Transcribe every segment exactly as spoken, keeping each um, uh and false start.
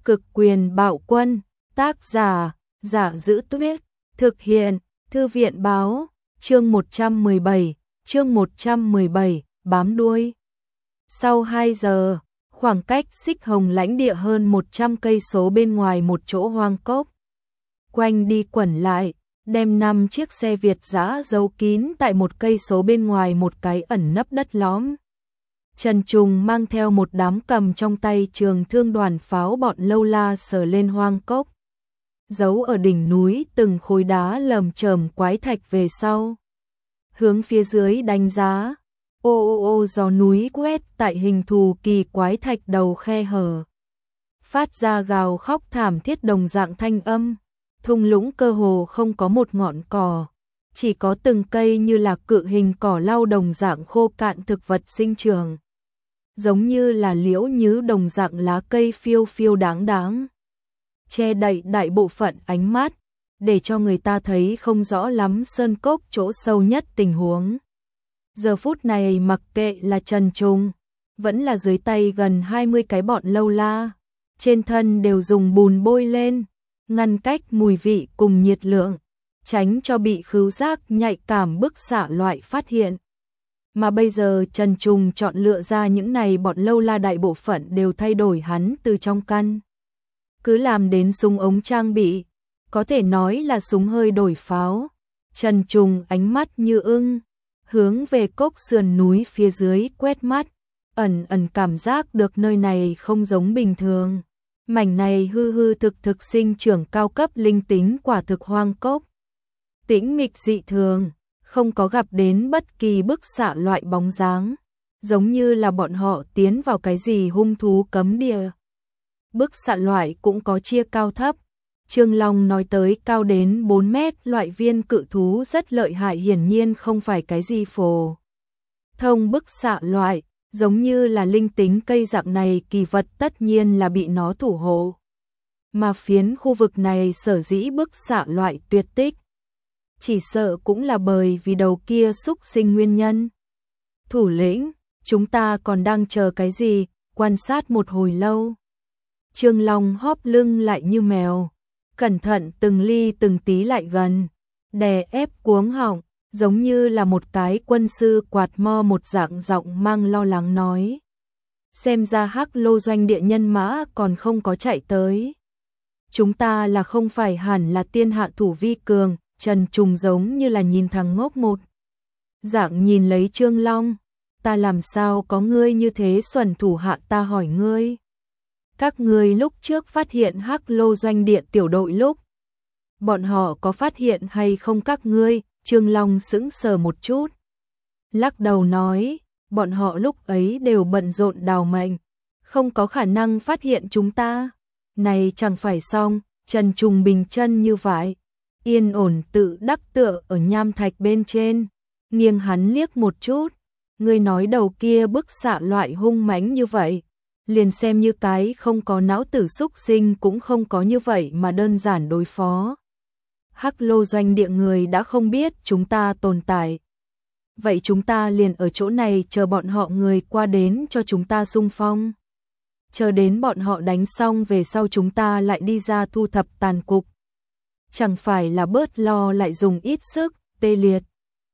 Cực quyền bạo quân, tác giả, Giả Giữ Tuyết, thực hiện, Thư viện báo, chương một trăm mười bảy, chương một trăm mười bảy, bám đuôi. Sau hai giờ, khoảng cách Xích Hồng lãnh địa hơn một trăm cây số bên ngoài một chỗ hoang cốc. Quanh đi quẩn lại, đem năm chiếc xe Việt giã giấu kín tại một cây số bên ngoài một cái ẩn nấp đất lõm. Trần Trùng mang theo một đám cầm trong tay trường thương đoàn pháo bọn lâu la sờ lên hoang cốc. Giấu ở đỉnh núi từng khối đá lởm chởm quái thạch về sau. Hướng phía dưới đánh giá, ô ô ô gió núi quét tại hình thù kỳ quái thạch đầu khe hở. Phát ra gào khóc thảm thiết đồng dạng thanh âm, thung lũng cơ hồ không có một ngọn cỏ. Chỉ có từng cây như là cự hình cỏ lau đồng dạng khô cạn thực vật sinh trưởng. Giống như là liễu nhứ đồng dạng lá cây phiêu phiêu đáng đáng. Che đậy đại bộ phận ánh mắt, để cho người ta thấy không rõ lắm sơn cốc chỗ sâu nhất tình huống. Giờ phút này mặc kệ là Trần Trùng, vẫn là dưới tay gần hai mươi cái bọn lâu la, trên thân đều dùng bùn bôi lên, ngăn cách mùi vị cùng nhiệt lượng, tránh cho bị khứu giác nhạy cảm bức xạ loại phát hiện. Mà bây giờ Trần Trùng chọn lựa ra những này bọn lâu la đại bộ phận đều thay đổi hắn từ trong căn. Cứ làm đến súng ống trang bị, có thể nói là súng hơi đổi pháo. Trần Trùng ánh mắt như ưng, hướng về cốc sườn núi phía dưới quét mắt, ẩn ẩn cảm giác được nơi này không giống bình thường. Mảnh này hư hư thực thực sinh trưởng cao cấp linh tính quả thực hoang cốc. Tĩnh mịch dị thường, không có gặp đến bất kỳ bức xạ loại bóng dáng, giống như là bọn họ tiến vào cái gì hung thú cấm địa. Bức xạ loại cũng có chia cao thấp. Trương Long nói tới cao đến bốn mét loại viên cự thú rất lợi hại, hiển nhiên không phải cái gì phổ thông bức xạ loại, giống như là linh tính cây dạng này kỳ vật tất nhiên là bị nó thủ hộ. Mà phiến khu vực này sở dĩ bức xạ loại tuyệt tích, chỉ sợ cũng là bởi vì đầu kia xúc sinh nguyên nhân. Thủ lĩnh, chúng ta còn đang chờ cái gì, quan sát một hồi lâu. Trương Long hóp lưng lại như mèo, cẩn thận từng ly từng tí lại gần, đè ép cuống họng, giống như là một cái quân sư quạt mo một dạng giọng mang lo lắng nói. Xem ra Hắc Lô doanh địa nhân mã còn không có chạy tới. Chúng ta là không phải hẳn là tiên hạ thủ vi cường. Trần Trùng giống như là nhìn thằng ngốc một dạng nhìn lấy Trương Long. Ta làm sao có ngươi như thế xuẩn thủ hạ, ta hỏi ngươi. Các ngươi lúc trước phát hiện Hắc Lô doanh địa tiểu đội lúc, bọn họ có phát hiện hay không các ngươi? Trương Long sững sờ một chút, lắc đầu nói, bọn họ lúc ấy đều bận rộn đào mệnh, không có khả năng phát hiện chúng ta. Này chẳng phải xong. Trần Trùng bình chân như vậy, yên ổn tự đắc tựa ở nham thạch bên trên, nghiêng hắn liếc một chút. Ngươi nói đầu kia bức xạ loại hung mãnh như vậy, liền xem như cái không có não tử xúc sinh cũng không có như vậy mà đơn giản đối phó. Hắc Lô doanh địa người đã không biết chúng ta tồn tại. Vậy chúng ta liền ở chỗ này chờ bọn họ người qua đến cho chúng ta xung phong. Chờ đến bọn họ đánh xong về sau chúng ta lại đi ra thu thập tàn cục. Chẳng phải là bớt lo lại dùng ít sức, tê liệt.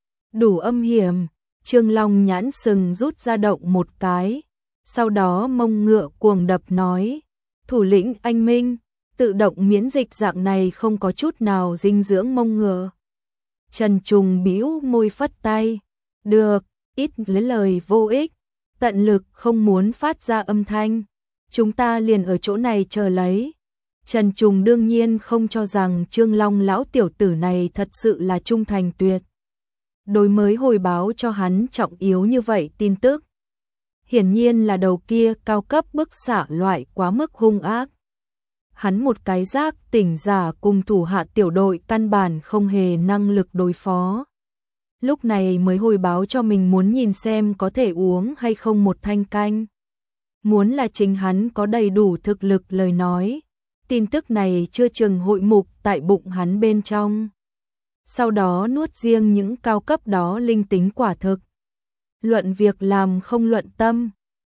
Đủ âm hiểm. Trương Long nhãn sừng rút ra động một cái, sau đó mông ngựa cuồng đập nói, thủ lĩnh anh Minh, tự động miễn dịch dạng này không có chút nào dinh dưỡng mông ngựa. Trần Trùng bĩu môi phất tay, được, ít lấy lời vô ích, tận lực không muốn phát ra âm thanh, chúng ta liền ở chỗ này chờ lấy. Trần Trùng đương nhiên không cho rằng Trương Long lão tiểu tử này thật sự là trung thành tuyệt đối mới hồi báo cho hắn trọng yếu như vậy tin tức. Hiển nhiên là đầu kia cao cấp bức xạ loại quá mức hung ác. Hắn một cái giác tỉnh giả cùng thủ hạ tiểu đội căn bản không hề năng lực đối phó. Lúc này mới hồi báo cho mình muốn nhìn xem có thể uống hay không một thanh canh. Muốn là chính hắn có đầy đủ thực lực lời nói, tin tức này chưa chừng hội mục tại bụng hắn bên trong. Sau đó nuốt riêng những cao cấp đó linh tính quả thực. Luận việc làm không luận tâm.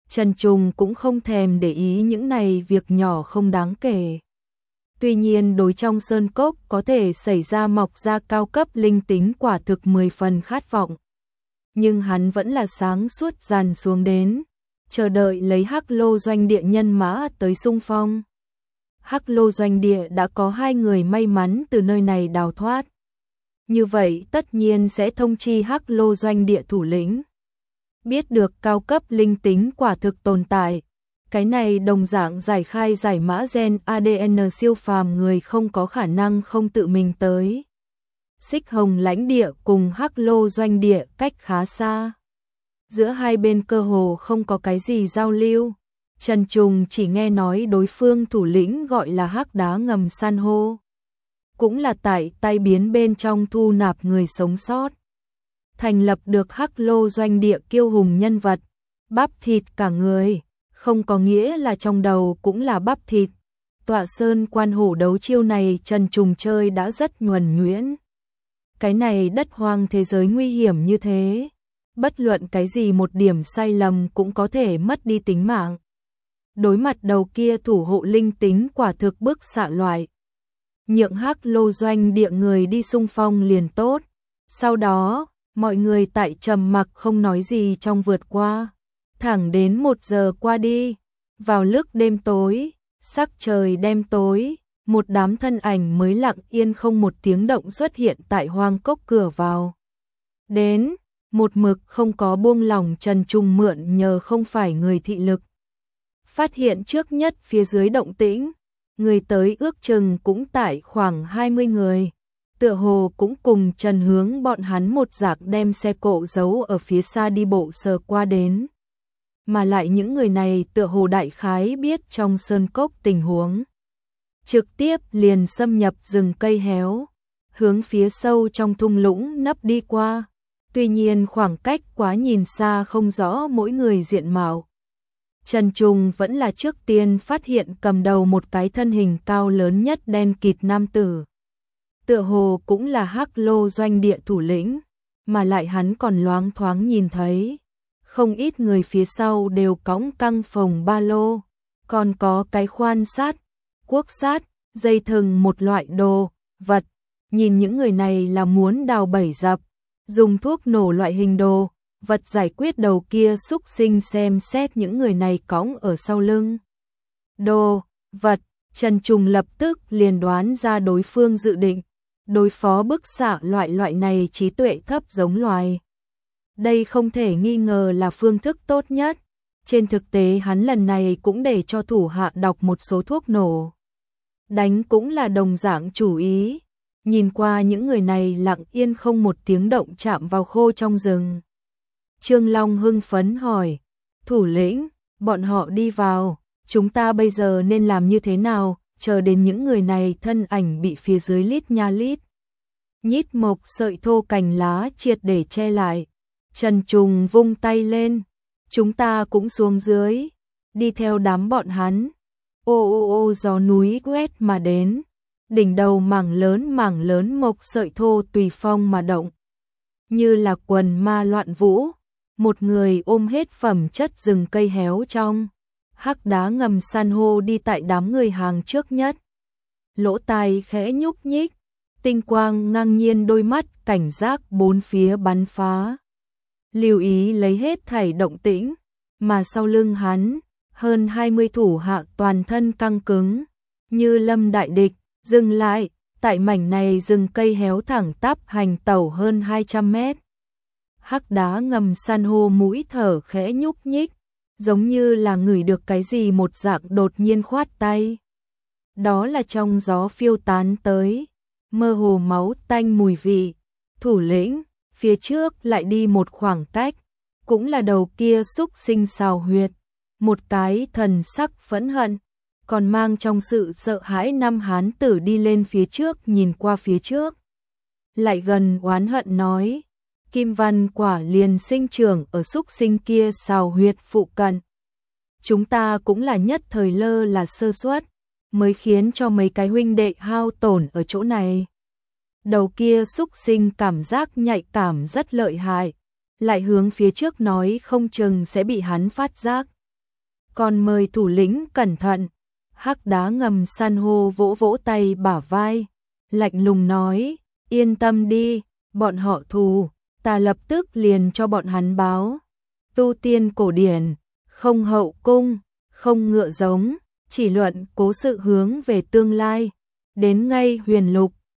Trần Trùng cũng không thèm để ý những này việc nhỏ không đáng kể. Tuy nhiên đối trong sơn cốc có thể xảy ra mọc ra cao cấp linh tính quả thực mười phần khát vọng. Nhưng hắn vẫn là sáng suốt dàn xuống đến, chờ đợi lấy Hắc Lô doanh địa nhân mã tới xung phong. Hắc Lô doanh địa đã có hai người may mắn từ nơi này đào thoát. Như vậy tất nhiên sẽ thông chi Hắc Lô doanh địa thủ lĩnh. Biết được cao cấp linh tính quả thực tồn tại. Cái này đồng dạng giải khai giải mã gen a đê en siêu phàm người không có khả năng không tự mình tới. Xích Hồng lãnh địa cùng Hắc Lô doanh địa cách khá xa. Giữa hai bên cơ hồ không có cái gì giao lưu. Trần Trùng chỉ nghe nói đối phương thủ lĩnh gọi là Hắc Đá Ngầm San hô. Cũng là tại tay biến bên trong thu nạp người sống sót. Thành lập được Hắc Lô doanh địa kiêu hùng nhân vật. Bắp thịt cả người. Không có nghĩa là trong đầu cũng là bắp thịt. Tọa sơn quan hổ đấu chiêu này Trần Trùng chơi đã rất nhuần nhuyễn. Cái này đất hoang thế giới nguy hiểm như thế. Bất luận cái gì một điểm sai lầm cũng có thể mất đi tính mạng. Đối mặt đầu kia thủ hộ linh tính quả thực bức xạ loại. Nhượng Hắc Lô doanh địa người đi xung phong liền tốt. Sau đó, mọi người tại trầm mặc không nói gì trong vượt qua. Thẳng đến một giờ qua đi, vào lúc đêm tối, sắc trời đêm tối, một đám thân ảnh mới lặng yên không một tiếng động xuất hiện tại hoang cốc cửa vào. Đến, một mực không có buông lỏng Trần Trùng mượn nhờ không phải người thị lực. Phát hiện trước nhất phía dưới động tĩnh, người tới ước chừng cũng tại khoảng hai mươi người. Tựa hồ cũng cùng Trần Hướng bọn hắn một giặc đem xe cộ giấu ở phía xa đi bộ sờ qua đến. Mà lại những người này tựa hồ đại khái biết trong sơn cốc tình huống. Trực tiếp liền xâm nhập rừng cây héo, hướng phía sâu trong thung lũng nấp đi qua. Tuy nhiên khoảng cách quá nhìn xa không rõ mỗi người diện mạo. Trần Trùng vẫn là trước tiên phát hiện cầm đầu một cái thân hình cao lớn nhất đen kịt nam tử. Tựa hồ cũng là Hắc Lô doanh địa thủ lĩnh, mà lại hắn còn loáng thoáng nhìn thấy. Không ít người phía sau đều cõng căng phồng ba lô, còn có cái khoan sát, cuốc sát, dây thừng một loại đồ, vật. Nhìn những người này là muốn đào bẫy dập, dùng thuốc nổ loại hình đồ, vật giải quyết đầu kia xúc sinh xem xét những người này cõng ở sau lưng. Đồ, vật, Trần Trùng lập tức liền đoán ra đối phương dự định, đối phó bức xạ loại loại này trí tuệ thấp giống loài. Đây không thể nghi ngờ là phương thức tốt nhất. Trên thực tế hắn lần này cũng để cho thủ hạ đọc một số thuốc nổ. Đánh cũng là đồng dạng chủ ý. Nhìn qua những người này lặng yên không một tiếng động chạm vào khô trong rừng. Trương Long hưng phấn hỏi, thủ lĩnh, bọn họ đi vào, chúng ta bây giờ nên làm như thế nào, chờ đến những người này thân ảnh bị phía dưới lít nha lít. Nhít mộc sợi thô cành lá triệt để che lại. Trần Trùng vung tay lên, chúng ta cũng xuống dưới, đi theo đám bọn hắn. Ô ô ô gió núi quét mà đến, đỉnh đầu mảng lớn mảng lớn mộc sợi thô tùy phong mà động. Như là quần ma loạn vũ, một người ôm hết phẩm chất rừng cây héo trong. Hắc Đá Ngầm San hô đi tại đám người hàng trước nhất. Lỗ tai khẽ nhúc nhích, tinh quang ngang nhiên đôi mắt cảnh giác bốn phía bắn phá. Lưu ý lấy hết thảy động tĩnh, mà sau lưng hắn, hơn hai mươi thủ hạ toàn thân căng cứng, như lâm đại địch, dừng lại, tại mảnh này rừng cây héo thẳng tắp hành tẩu hơn hai trăm mét. Hắc Đá Ngầm San hô mũi thở khẽ nhúc nhích, giống như là ngửi được cái gì một dạng đột nhiên khoát tay. Đó là trong gió phiêu tán tới, mơ hồ máu tanh mùi vị, thủ lĩnh. Phía trước lại đi một khoảng cách, cũng là đầu kia xúc sinh xào huyệt, một cái thần sắc phẫn hận, còn mang trong sự sợ hãi năm hán tử đi lên phía trước nhìn qua phía trước. Lại gần oán hận nói, kim văn quả liền sinh trưởng ở xúc sinh kia xào huyệt phụ cận. Chúng ta cũng là nhất thời lơ là sơ suất, mới khiến cho mấy cái huynh đệ hao tổn ở chỗ này. Đầu kia xúc sinh cảm giác nhạy cảm rất lợi hại, lại hướng phía trước nói không chừng sẽ bị hắn phát giác. còn mời thủ lĩnh cẩn thận. Hắc đá ngầm san hô vỗ vỗ tay bả vai, lạnh lùng nói, yên tâm đi, bọn họ thù, ta lập tức liền cho bọn hắn báo. Tu tiên cổ điển, không hậu cung, không ngựa giống, chỉ luận cố sự hướng về tương lai, đến ngay huyền lục,